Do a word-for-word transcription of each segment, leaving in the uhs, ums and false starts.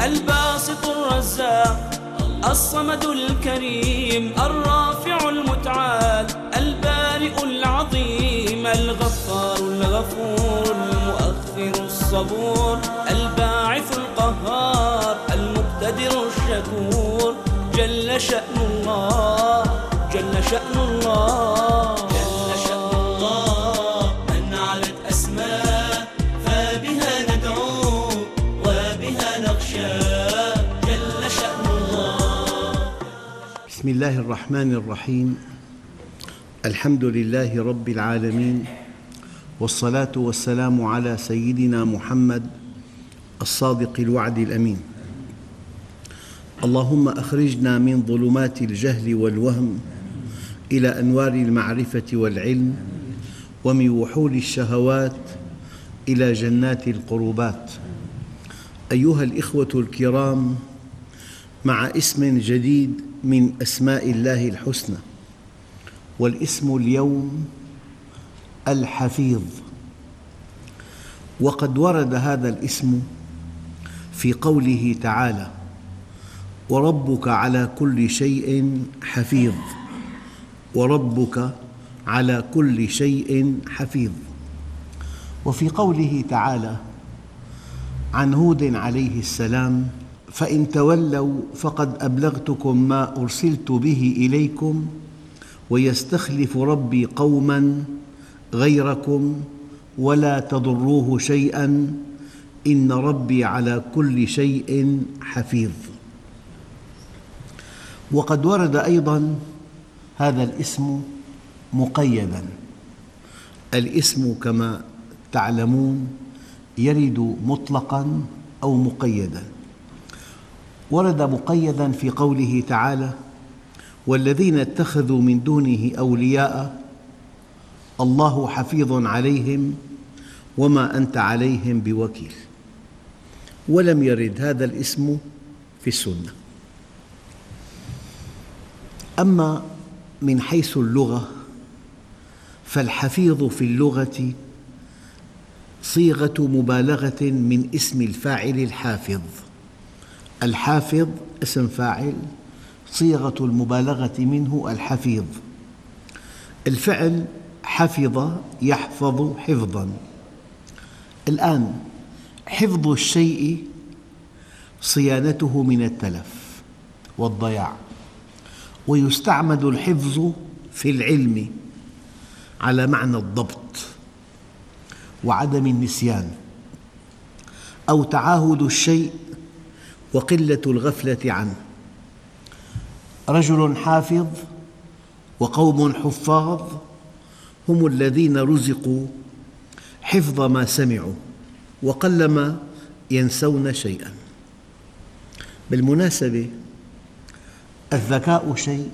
الباسط الرزاق الصمد الكريم الرافع المتعال البارئ العظيم الغفار الغفور المؤخر الصبور الباعث القهار المقتدر الشكور جل شأن الله جل شأن الله جل شأن الله من علت أسماء فبها ندعو وبها نخشى جل شأن الله. بسم الله الرحمن الرحيم. الحمد لله رب العالمين، والصلاة والسلام على سيدنا محمد الصادق الوعد الأمين. اللهم أخرجنا من ظلمات الجهل والوهم إلى أنوار المعرفة والعلم، ومن وحول الشهوات إلى جنات القربات. أيها الإخوة الكرام، مع اسم جديد من أسماء الله الحسنى، والاسم اليوم الحفيظ. وقد ورد هذا الاسم في قوله تعالى: وربك على كل شيء حفيظ، وربك على كل شيء حفيظ. وفي قوله تعالى عن هود عليه السلام: فإن تولوا فقد أبلغتكم ما أرسلت به إليكم ويستخلف ربي قوما غيركم ولا تضروه شيئا إن ربي على كل شيء حفيظ. وقد ورد أيضاً هذا الاسم مقيداً. الاسم كما تعلمون يرد مطلقاً أو مقيداً. ورد مقيداً في قوله تعالى: والذين اتخذوا من دونه أولياء الله حفيظ عليهم وما أنت عليهم بوكيل. ولم يرد هذا الاسم في السنة. أما من حيث اللغة فالحفيظ في اللغة صيغة مبالغة من اسم الفاعل الحافظ. الحافظ اسم فاعل، صيغة المبالغة منه الحفيظ. الفعل حفظ يحفظ حفظاً. الآن حفظ الشيء صيانته من التلف والضياع، ويستعمل الحفظ في العلم على معنى الضبط وعدم النسيان، أو تعاهد الشيء وقلة الغفلة عنه. رجل حافظ وقوم حفاظ هم الذين رزقوا حفظ ما سمعوا وقلما ينسون شيئاً. بالمناسبة، الذكاء شيء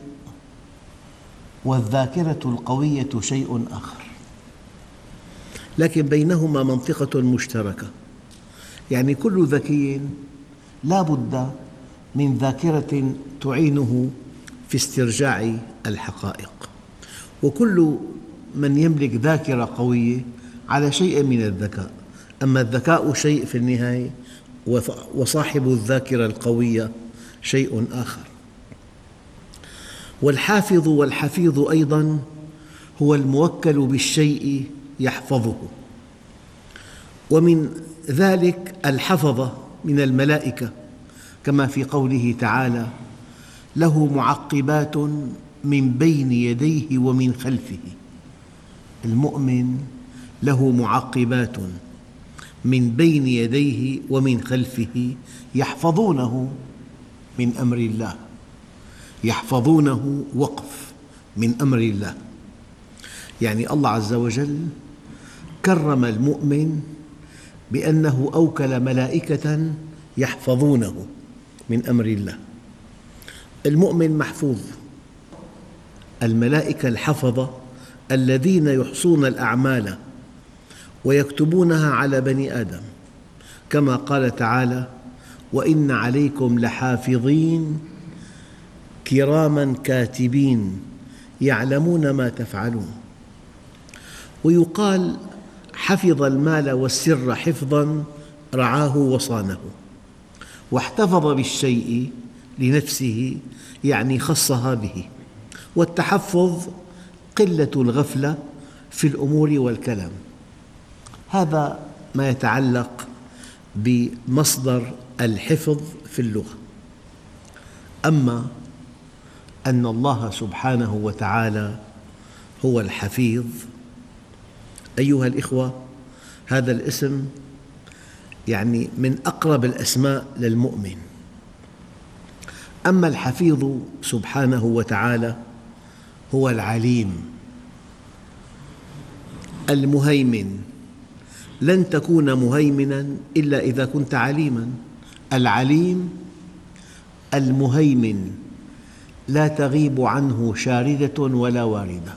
والذاكرة القوية شيء آخر، لكن بينهما منطقة مشتركة. يعني كل ذكي لا بد من ذاكرة تعينه في استرجاع الحقائق، وكل من يملك ذاكرة قوية على شيء من الذكاء. أما الذكاء شيء في النهاية، وصاحب الذاكرة القوية شيء آخر. والحافظ والحفيظ أيضاً هو الموكل بالشيء يحفظه. ومن ذلك الحفظة من الملائكة، كما في قوله تعالى: له معقبات من بين يديه ومن خلفه. المؤمن له معقبات من بين يديه ومن خلفه يحفظونه من أمر الله، يحفظونه وقف من أمر الله. يعني الله عز وجل كرم المؤمن بأنه أوكل ملائكة يحفظونه من أمر الله. المؤمن محفوظ. الملائكة الحفظة الذين يحصون الأعمال ويكتبونها على بني آدم، كما قال تعالى: وإن عليكم لحافظين كراما كاتبين يعلمون ما تفعلون. ويقال: حفظ المال والسر حفظاً رعاه وصانه. واحتفظ بالشيء لنفسه يعني خصها به. والتحفظ قلة الغفلة في الأمور والكلام. هذا ما يتعلق بمصدر الحفظ في اللغة. أما أن الله سبحانه وتعالى هو الحفيظ، أيها الإخوة، هذا الاسم يعني من أقرب الأسماء للمؤمن. أما الحفيظ سبحانه وتعالى هو العليم المهيمن. لن تكون مهيمناً إلا إذا كنت عليماً. العليم المهيمن لا تغيب عنه شاردة ولا واردة،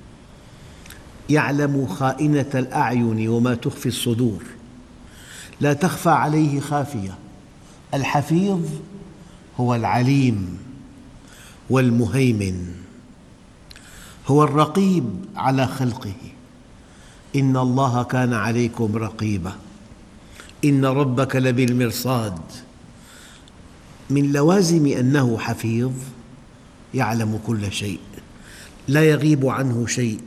يعلم خائنة الأعين وما تخفي الصدور، لا تخفى عليه خافية. الحفيظ هو العليم والمهيمن، هو الرقيب على خلقه. إن الله كان عليكم رقيبا إن ربك لبالمرصاد. من لوازم أنه حفيظ يعلم كل شيء، لا يغيب عنه شيء.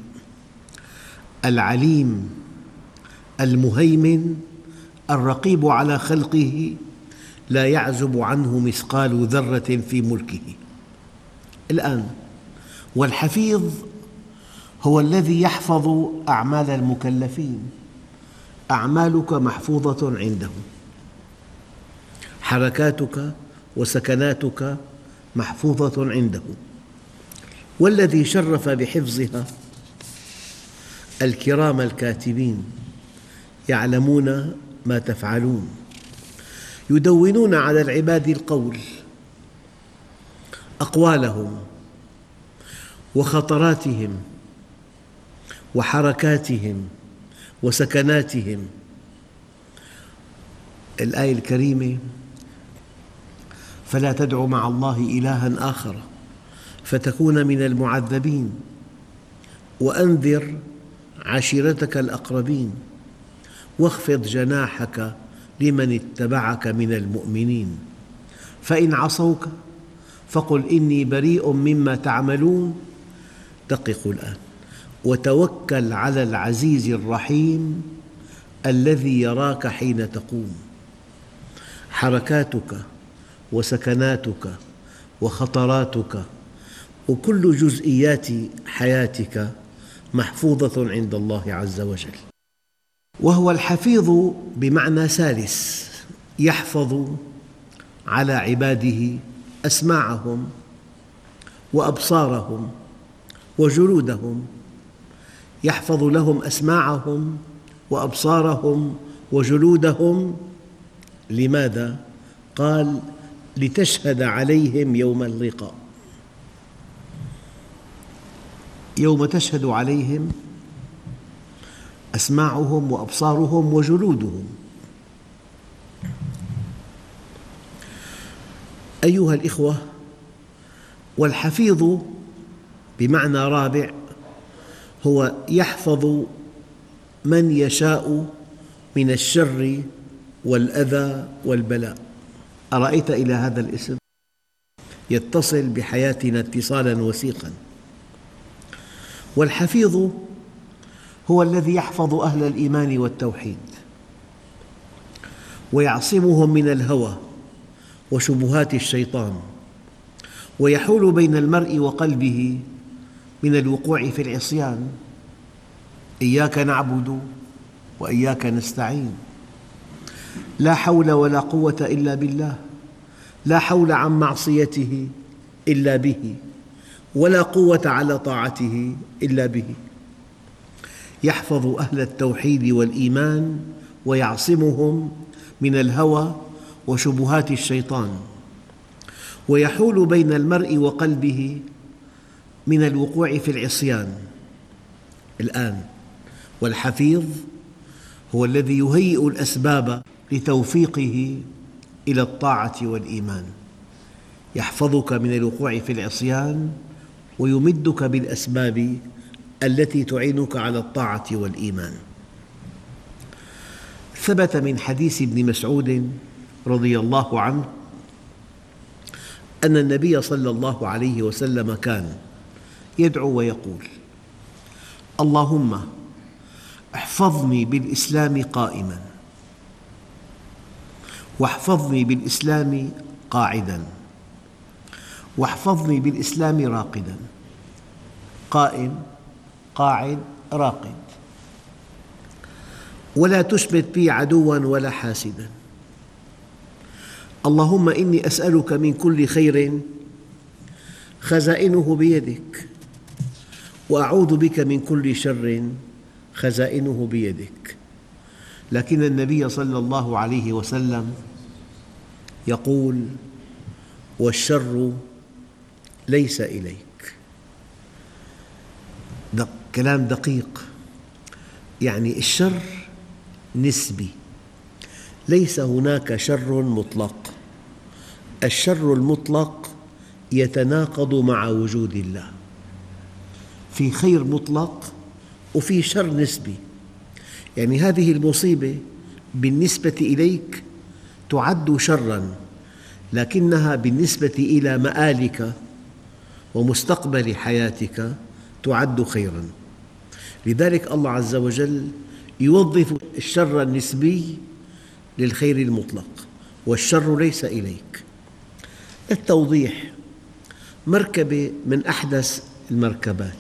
العليم المهيمن الرقيب على خلقه، لا يعزب عنه مثقال ذرة في ملكه. الآن والحفيظ هو الذي يحفظ أعمال المكلفين. أعمالك محفوظة عنده، حركاتك وسكناتك محفوظة عنده. والذي شرف بحفظها الكرام الكاتبين يعلمون ما تفعلون، يدونون على العباد القول، أقوالهم وخطراتهم وحركاتهم وسكناتهم. الآية الكريمة: فلا تدع مع الله إلها آخر فتكون من المعذبين وأنذر عشيرتك الأقربين واخفض جناحك لمن اتبعك من المؤمنين فإن عصوك فقل إني بريء مما تعملون. دققوا الآن: وتوكل على العزيز الرحيم الذي يراك حين تقوم. حركاتك وسكناتك وخطراتك وكل جزئيات حياتك محفوظة عند الله عز وجل. وهو الحفيظ بمعنى ثالث، يحفظ على عباده أسماعهم وأبصارهم وجلودهم. يحفظ لهم أسماعهم وأبصارهم وجلودهم. لماذا؟ قال: لتشهد عليهم يوم اللقاء. يوم تشهد عليهم أسماعهم وأبصارهم وجلودهم. أيها الإخوة، والحفيظ بمعنى رابع هو يحفظ من يشاء من الشر والأذى والبلاء. أرأيت إلى هذا الاسم يتصل بحياتنا اتصالاً وثيقاً. والحفيظ هو الذي يحفظ أهل الإيمان والتوحيد ويعصمهم من الهوى وشبهات الشيطان، ويحول بين المرء وقلبه من الوقوع في العصيان. إياك نعبد وإياك نستعين. لا حول ولا قوة إلا بالله. لا حول عن معصيته إلا به، ولا قوة على طاعته إلا به. يحفظ أهل التوحيد والإيمان ويعصمهم من الهوى وشبهات الشيطان، ويحول بين المرء وقلبه من الوقوع في العصيان. الآن والحفيظ هو الذي يهيئ الأسباب لتوفيقه إلى الطاعة والإيمان. يحفظك من الوقوع في العصيان ويمدك بالأسباب التي تعينك على الطاعة والإيمان. ثبت من حديث ابن مسعود رضي الله عنه أن النبي صلى الله عليه وسلم كان يدعو ويقول: اللهم احفظني بالإسلام قائماً، واحفظني بالإسلام قاعداً، واحفظني بالإسلام راقداً. قائم، قاعد، راقد. ولا تشمت بي عدواً ولا حاسداً. اللهم إني أسألك من كل خير خزائنه بيدك، وأعوذ بك من كل شر خزائنه بيدك. لكن النبي صلى الله عليه وسلم يقول: والشر ليس إليك. دق كلام دقيق، يعني الشر نسبي، ليس هناك شر مطلق. الشر المطلق يتناقض مع وجود الله، في خير مطلق وفي شر نسبي. يعني هذه المصيبة بالنسبة إليك تعد شراً، لكنها بالنسبة إلى مآلك ومستقبل حياتك تعد خيراً. لذلك الله عز وجل يوظف الشر النسبي للخير المطلق، والشر ليس إليك. للتوضيح، مركبة من أحدث المركبات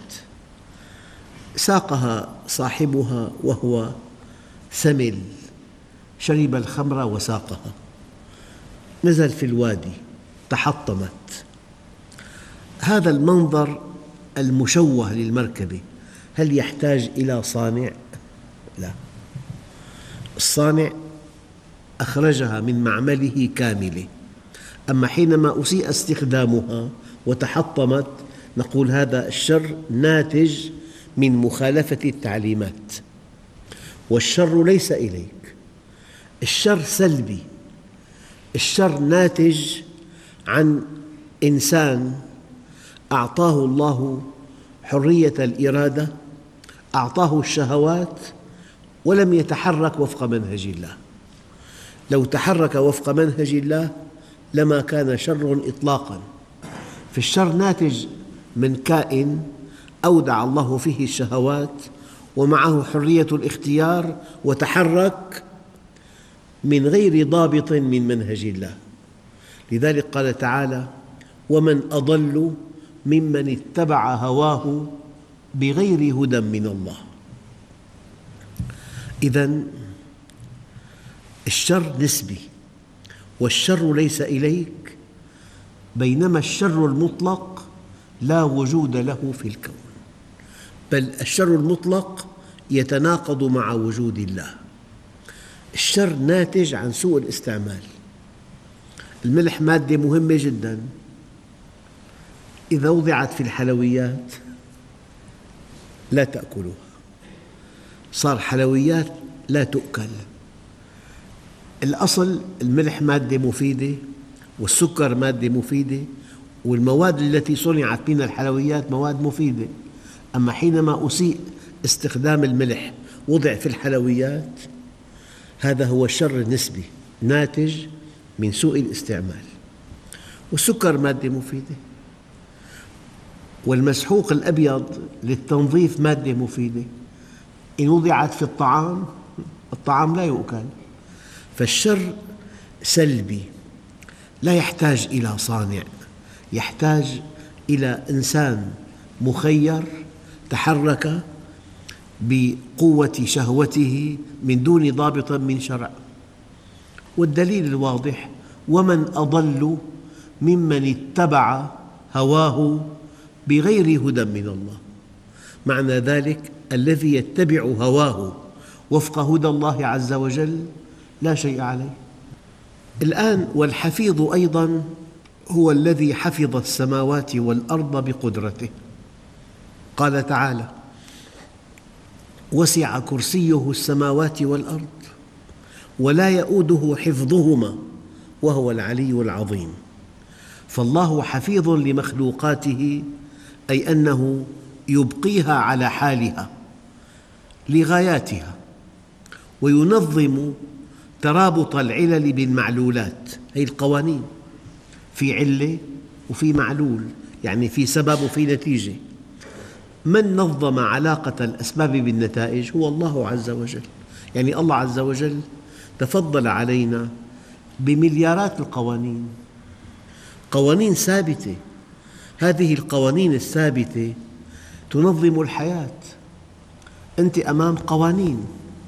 ساقها صاحبها وهو سمل، شرب الخمر وساقها، نزل في الوادي، تحطمت. هذا المنظر المشوه للمركبة هل يحتاج إلى صانع؟ لا، الصانع أخرجها من معمله كاملة. أما حينما أسيء استخدامها وتحطمت نقول هذا الشر ناتج من مخالفة التعليمات. والشر ليس إليك. الشر سلبي، الشر ناتج عن إنسان أعطاه الله حرية الإرادة، أعطاه الشهوات ولم يتحرك وفق منهج الله. لو تحرك وفق منهج الله لما كان شر إطلاقاً. فالشر ناتج من كائن أودع الله فيه الشهوات ومعه حرية الاختيار وتحرك من غير ضابط من منهج الله. لذلك قال تعالى: ومن أضل ممن اتبع هواه بغير هدى من الله. إذن الشر نسبي، والشر ليس إليك، بينما الشر المطلق لا وجود له في الكون، بل الشر المطلق يتناقض مع وجود الله. الشر ناتج عن سوء الاستعمال. الملح مادة مهمة جداً، إذا وضعت في الحلويات لا تأكلها، صار حلويات لا تؤكل. الأصل الملح مادة مفيدة، والسكر مادة مفيدة، والمواد التي صنعت من الحلويات مواد مفيدة. أما حينما أسيء استخدام الملح وضع في الحلويات، هذا هو الشر النسبي ناتج من سوء الاستعمال. والسكر مادة مفيدة، والمسحوق الأبيض للتنظيف مادة مفيدة، إن وضعت في الطعام الطعام لا يؤكل. فالشر سلبي، لا يحتاج إلى صانع، يحتاج إلى إنسان مخير تحرك بقوة شهوته من دون ضابط من شرع. والدليل الواضح: ومن أضل ممن اتبع هواه بغير هدى من الله. معنى ذلك الذي يتبع هواه وفق هدى الله عز وجل لا شيء عليه. الآن والحفيظ أيضاً هو الذي حفظ السماوات والأرض بقدرته. قال تعالى: وسع كرسيه السماوات والأرض ولا يؤوده حفظهما وهو العلي العظيم. فالله حفيظ لمخلوقاته، أي أنه يبقيها على حالها لغاياتها، وينظم ترابط العلل بالمعلولات، هي القوانين، في علة وفي معلول، يعني في سبب وفي نتيجة. من نظم علاقة الأسباب بالنتائج هو الله عز وجل. يعني الله عز وجل تفضل علينا بمليارات القوانين، قوانين ثابتة. هذه القوانين الثابتة تنظم الحياة. أنت أمام قوانين،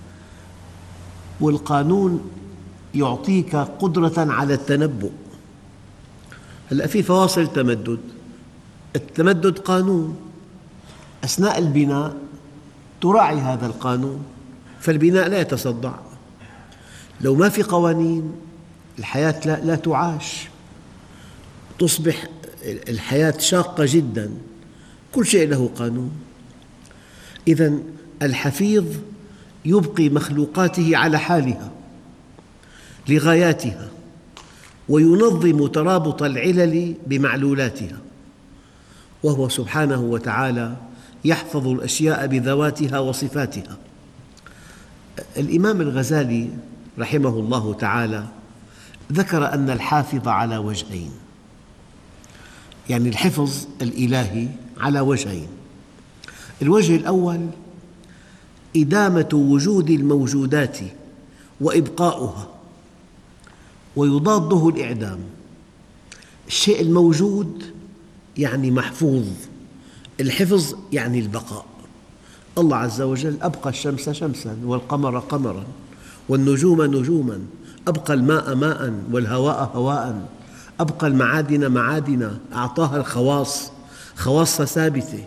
والقانون يعطيك قدرة على التنبؤ. هلأ في فواصل تمدد، التمدد قانون، أثناء البناء تراعي هذا القانون، فالبناء لا يتصدع. لو ما في قوانين الحياة لا, لا تعاش، تصبح الحياة شاقة جدا. كل شيء له قانون. إذن الحفيظ يبقي مخلوقاته على حالها لغاياتها، وينظم ترابط العلل بمعلولاتها، وهو سبحانه وتعالى يحفظ الأشياء بذواتها وصفاتها. الإمام الغزالي رحمه الله تعالى ذكر أن الحافظ على وجهين، يعني الحفظ الإلهي على وجهين. الوجه الأول إدامة وجود الموجودات وإبقاؤها، ويضاده الإعدام. الشيء الموجود يعني محفوظ، الحفظ يعني البقاء. الله عز وجل أبقى الشمس شمساً والقمر قمراً والنجوم نجوماً، أبقى الماء ماءً والهواء هواءً، أبقى المعادن معادن، أعطاها الخواص، خواص ثابتة.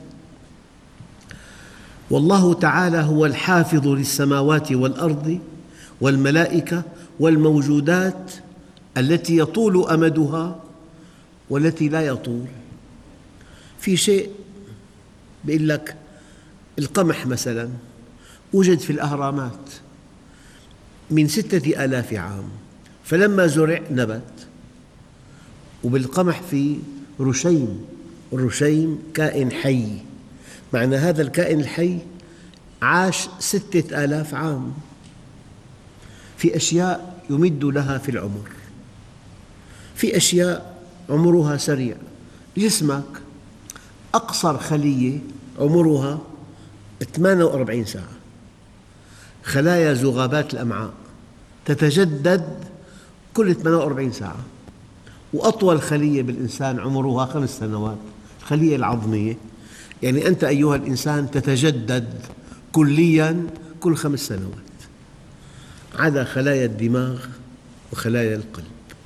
والله تعالى هو الحافظ للسماوات والأرض والملائكة والموجودات التي يطول أمدها والتي لا يطول. في شيء بيقول لك القمح مثلاً وجد في الأهرامات من ستة آلاف عام، فلما زرع نبت. وبالقمح في رشيم، الرشيم كائن حي، معنى هذا الكائن الحي عاش ستة آلاف عام. في أشياء يمد لها في العمر، في أشياء عمرها سريع. جسمك أقصر خلية عمرها ثمانية وأربعين ساعة، خلايا ذغابات الأمعاء تتجدد كل ثمانية وأربعين ساعة. وأطول خلية بالإنسان عمرها خمس سنوات، الخلية العظمية. يعني أنت أيها الإنسان تتجدد كلياً كل خمس سنوات، عدا خلايا الدماغ وخلايا القلب.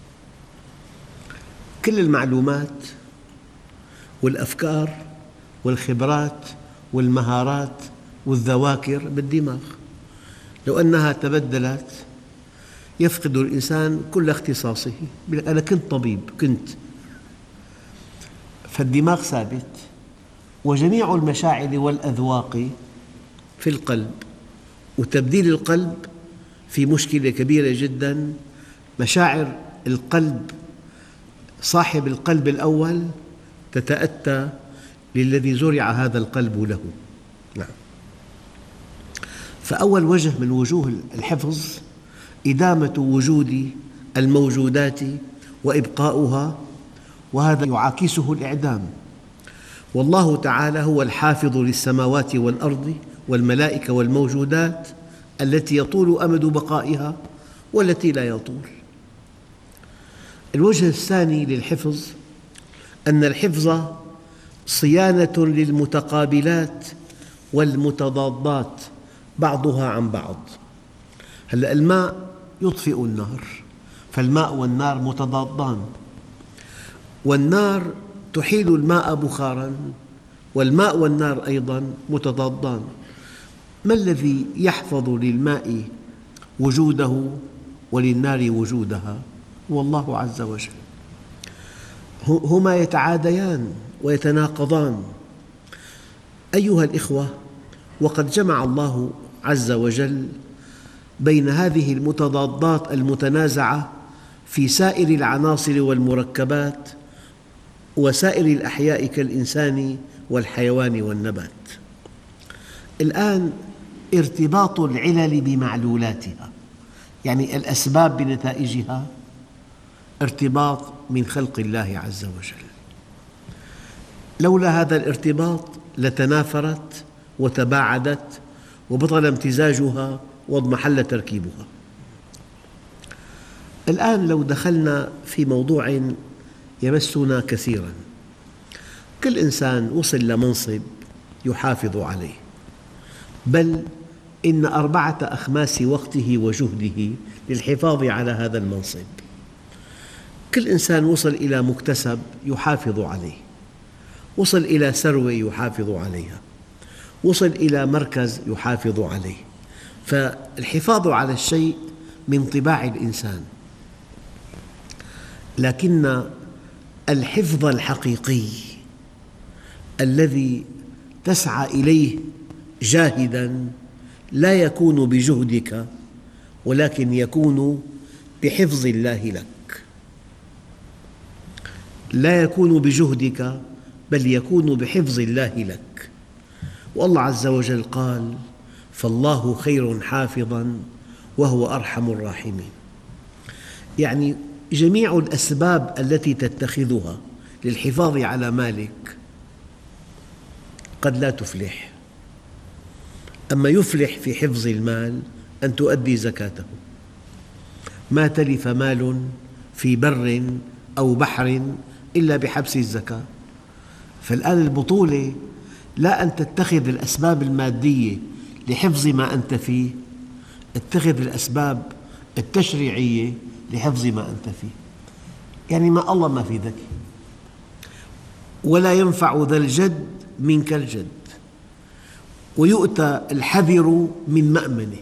كل المعلومات والأفكار والخبرات والمهارات والذواكر بالدماغ. لو أنها تبدلت يفقد الإنسان كل اختصاصه. أنا كنت طبيب، كنت فالدماغ ثابت، وجميع المشاعر والأذواق في القلب، وتبديل القلب في مشكلة كبيرة جداً. مشاعر القلب، صاحب القلب الأول تتأتى للذي زرع هذا القلب له. نعم. فأول وجه من وجوه الحفظ إدامة وجود الموجودات وإبقاؤها، وهذا يعاكسه الإعدام. والله تعالى هو الحافظ للسماوات والأرض والملائكة والموجودات التي يطول أمد بقائها والتي لا يطول. الوجه الثاني للحفظ أن الحفظ صيانة للمتقابلات والمتضادات بعضها عن بعض. هلأ الماء يطفئ النار، فالماء والنار متضادان، والنار تحيل الماء بخاراً، والماء والنار أيضاً متضادان. ما الذي يحفظ للماء وجوده وللنار وجودها؟ هو الله عز وجل. هما يتعاديان ويتناقضان. أيها الإخوة، وقد جمع الله عز وجل بين هذه المتضادات المتنازعة في سائر العناصر والمركبات وسائر الأحياء كالإنسان والحيوان والنبات. الآن ارتباط العلل بمعلولاتها، يعني الأسباب بنتائجها ارتباط من خلق الله عز وجل. لولا هذا الارتباط لتنافرت وتباعدت وبطل امتزاجها واضمحل تركيبها. الآن لو دخلنا في موضوع يمسنا كثيراً، كل إنسان وصل لمنصب يحافظ عليه، بل إن أربعة أخماس وقته وجهده للحفاظ على هذا المنصب. كل إنسان وصل إلى مكتسب يحافظ عليه، وصل إلى ثروة يحافظ عليها، وصل إلى مركز يحافظ عليه. فالحفاظ على الشيء من طباع الإنسان، لكن الحفظ الحقيقي الذي تسعى إليه جاهداً لا يكون بجهدك، ولكن يكون بحفظ الله لك. لا يكون بجهدك بل يكون بحفظ الله لك. والله عز وجل قال: فالله خير حافظاً وهو أرحم الراحمين. يعني جميع الأسباب التي تتخذها للحفاظ على مالك قد لا تفلح، أما يفلح في حفظ المال أن تؤدي زكاته. ما تلف مال في بر أو بحر إلا بحبس الزكاة. فالآن البطولة لا أن تتخذ الأسباب المادية لحفظ ما أنت فيه، اتخذ الأسباب التشريعية لحفظ ما أنت فيه. يعني ما الله ما في ذكي، ولا ينفع ذا الجد منك الجد، ويؤتى الحذر من مأمنه.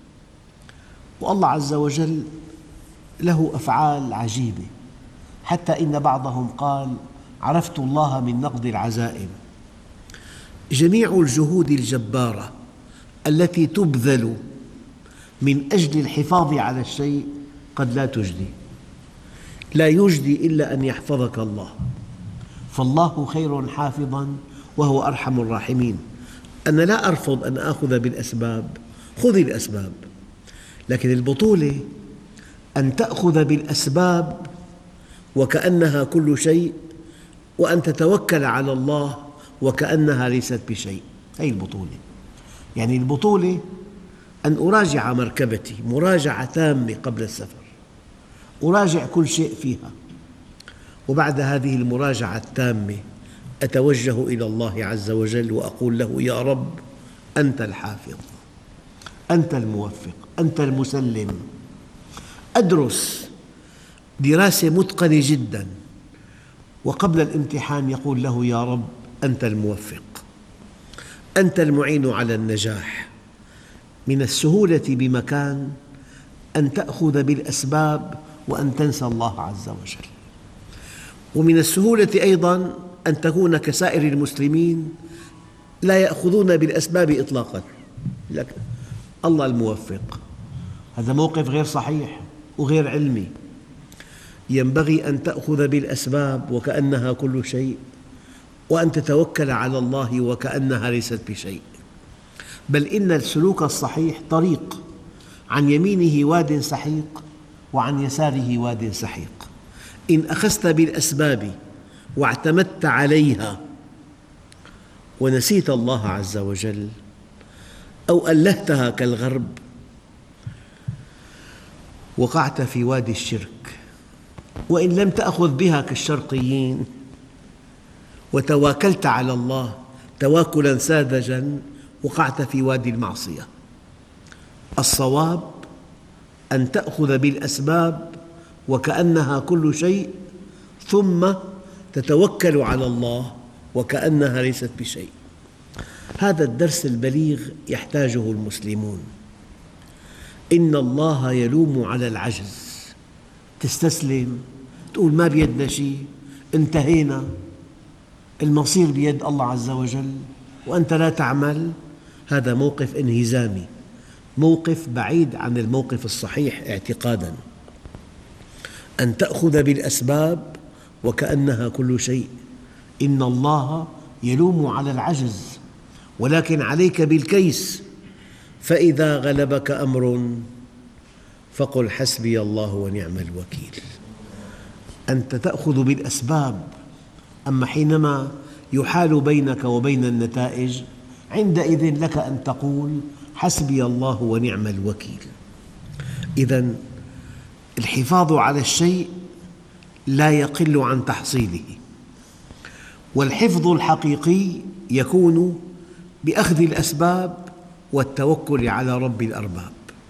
والله عز وجل له أفعال عجيبة، حتى إن بعضهم قال: عرفت الله من نقض العزائم. جميع الجهود الجبارة التي تبذل من أجل الحفاظ على الشيء قد لا تجدي، لا يجدي إلا أن يحفظك الله. فالله خير حافظاً وهو أرحم الراحمين. أنا لا أرفض أن آخذ بالأسباب، خذ الأسباب، لكن البطولة أن تأخذ بالأسباب وكأنها كل شيء، وأن تتوكل على الله وكأنها ليست بشيء. هذه البطولة. يعني البطولة أن أراجع مركبتي مراجعة تامة قبل السفر، أراجع كل شيء فيها، وبعد هذه المراجعة التامة أتوجه إلى الله عز وجل وأقول له: يا رب، أنت الحافظ، أنت الموفق، أنت المسلم. أدرس دراسة متقنة جداً، وقبل الامتحان يقول له: يا رب، أنت الموفق، أنت المعين على النجاح. من السهولة بمكان أن تأخذ بالأسباب وأن تنسى الله عز وجل، ومن السهولة أيضاً أن تكون كسائر المسلمين لا يأخذون بالأسباب إطلاقاً. لكن الله الموفق، هذا موقف غير صحيح وغير علمي. ينبغي أن تأخذ بالأسباب وكأنها كل شيء، وأن تتوكل على الله وكأنها ليست بشيء. بل إن السلوك الصحيح طريق، عن يمينه واد سحيق وعن يساره واد سحيق. إن أخذت بالأسباب واعتمدت عليها ونسيت الله عز وجل، أو ألهتها كالغرب، وقعت في وادي الشرك. وإن لم تأخذ بها كالشرقيين وتواكلت على الله تواكلاً ساذجاً، وقعت في وادي المعصية. الصواب أن تأخذ بالأسباب وكأنها كل شيء، ثم تتوكل على الله وكأنها ليست بشيء. هذا الدرس البليغ يحتاجه المسلمون. إن الله يلوم على العجز. تستسلم، تقول ما بيدنا شيء، انتهينا، المصير بيد الله عز وجل، وأنت لا تعمل. هذا موقف انهزامي، موقف بعيد عن الموقف الصحيح اعتقاداً. أن تأخذ بالأسباب وكأنها كل شيء. إن الله يلوم على العجز، ولكن عليك بالكيس. فإذا غلبك أمر فقل حسبي الله ونعم الوكيل. أنت تأخذ بالأسباب، أما حينما يحال بينك وبين النتائج عندئذ لك أن تقول حسبي الله ونعم الوكيل. إذن الحفاظ على الشيء لا يقل عن تحصيله، والحفظ الحقيقي يكون بأخذ الأسباب والتوكل على رب الأرباب.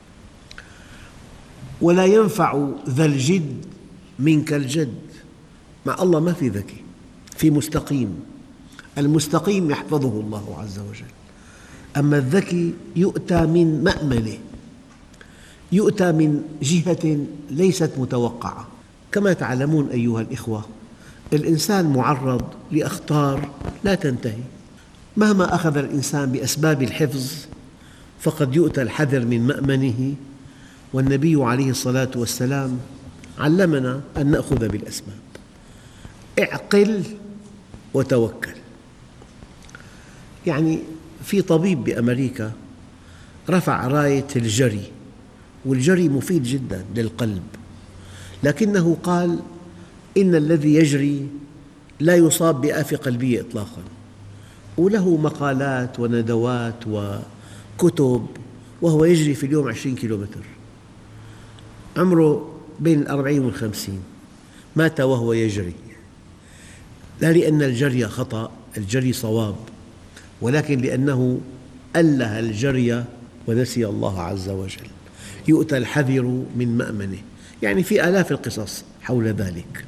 ولا ينفع ذا الجد منك الجد. مع الله ما في ذكي، في مستقيم. المستقيم يحفظه الله عز وجل، أما الذكي يؤتى من مأمنة، يؤتى من جهة ليست متوقعة. كما تعلمون أيها الإخوة، الإنسان معرض لأخطار لا تنتهي. مهما أخذ الإنسان بأسباب الحفظ فقد يؤتى الحذر من مأمنه، والنبي عليه الصلاة والسلام علمنا أن نأخذ بالأسباب. اعقل وتوكل. يعني في طبيب بأمريكا رفع راية الجري، والجري مفيد جدا للقلب، لكنه قال إن الذي يجري لا يصاب بآفة قلبية إطلاقا، وله مقالات وندوات وكتب، وهو يجري في اليوم عشرين كيلومتر. عمره بين الأربعين والخمسين، مات وهو يجري، لا لأن الجري خطأ، الجري صواب، ولكن لأنه أله الجري ونسي الله عز وجل. يؤتى الحذر من مأمنه. يعني في آلاف القصص حول ذلك.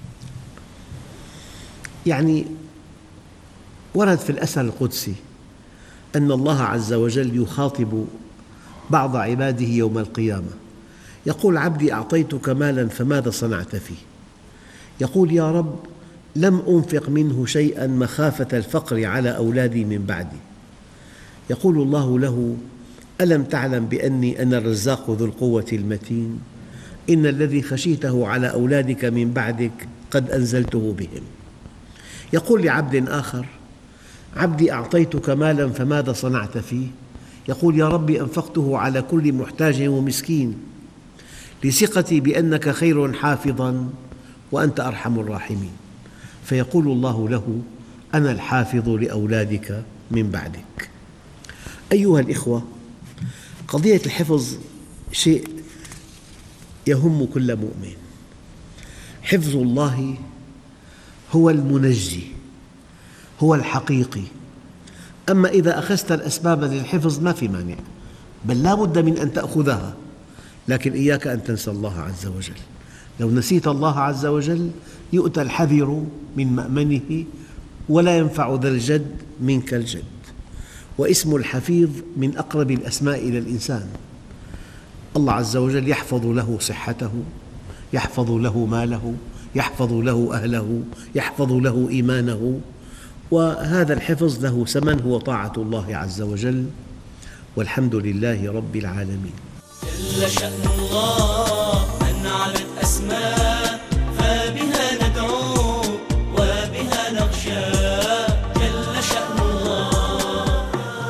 يعني ورد في الأثر القدسي أن الله عز وجل يخاطب بعض عباده يوم القيامة، يقول: عبدي أعطيتك مالا فماذا صنعت فيه؟ يقول: يا رب، لم أنفق منه شيئا مخافة الفقر على أولادي من بعدي. يقول الله له: ألم تعلم بأني أنا الرزاق ذو القوة المتين؟ إن الذي خشيته على أولادك من بعدك قد أنزلته بهم. يقول لعبد آخر: عبدي أعطيتك مالا فماذا صنعت فيه؟ يقول: يا ربي، أنفقته على كل محتاج ومسكين لثقتي بأنك خير حافظا وأنت أرحم الراحمين. فيقول الله له: أنا الحافظ لأولادك من بعدك. أيها الإخوة، قضية الحفظ شيء يهم كل مؤمن. حفظ الله هو المنجي، هو الحقيقي. أما إذا أخذت الأسباب للحفظ ما في مانع، بل لا بد من أن تأخذها، لكن إياك أن تنسى الله عز وجل. لو نسيت الله عز وجل يؤتى الحذر من مأمنه، ولا ينفع ذا الجد منك الجد. واسم الحفيظ من أقرب الأسماء إلى الإنسان. الله عز وجل يحفظ له صحته، يحفظ له ماله، يحفظ له أهله، يحفظ له إيمانه، وهذا الحفظ له ثمن هو طاعة الله عز وجل. والحمد لله رب العالمين. جل شأن الله من علت أسماء، فبها ندعو وبها نخشى. جل شأن الله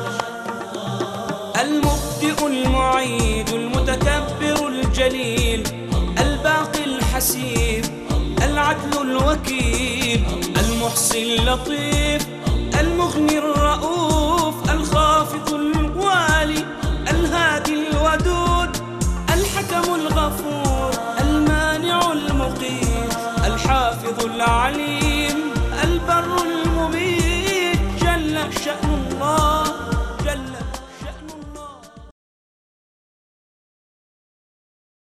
المبدئ المعيد المتكبر الجليل الباقي الحسيب العدل الوكيل المحصي اللطيف المغني الرؤوف الخافض الوالي الهادي الودود الحكم الغفور المانع المقيت الحافظ العليم